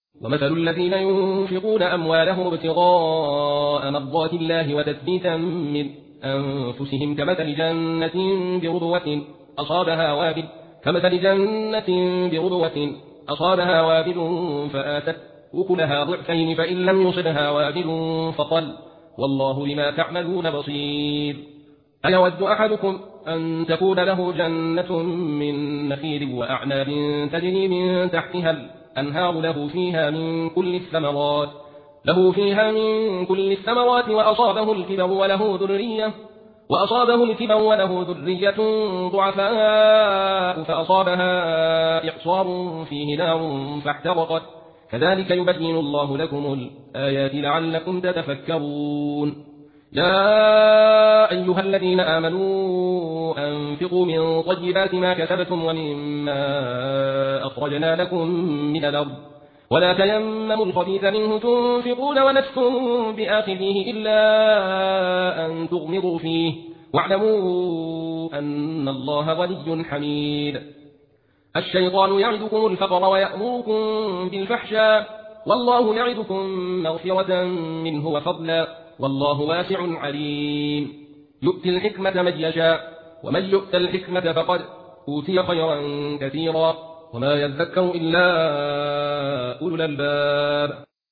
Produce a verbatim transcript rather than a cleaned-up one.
ومثل الذين ينفقون أموالهم ابتغاء مرضات الله وتثبيتا من أنفسهم كمثل جنة بربوة أصابها وابل كمثل جنة بربوة أصابها وابل فآتت أكلها ضعفين فإن لم يصبها وابل فطل والله بما تعملون بصير. أيود أحدكم أن تكون له جنة من نخيل وأعناب تجري من تحتها الأنهار له فيها من كل الثمرات له فيها من كل الثمرات وأصابه الكبر وله ذرية وأصابه الكبر وله ذرية ضعفاء فأصابها إعصار فيه نار فاحترقت كذلك يبين الله لكم الآيات لعلكم تتفكرون. يا أيها الذين آمنوا أنفقوا من طيبات ما كسبتم ومما أخرجنا لكم من الأرض ولا تيمموا الخبيث منه تنفقون ولستم بآخذيه إلا أن تغمضوا فيه واعلموا أن الله غني حميد. الشيطان يعدكم الفقر ويأمركم بالفحشاء والله يعدكم مغفرة منه وفضلا والله واسع عليم. يؤتي الحكمة من يشاء ومن يؤت الحكمة فقد أوتي خيرا كثيرا وما يذكر إلا أولو الألباب.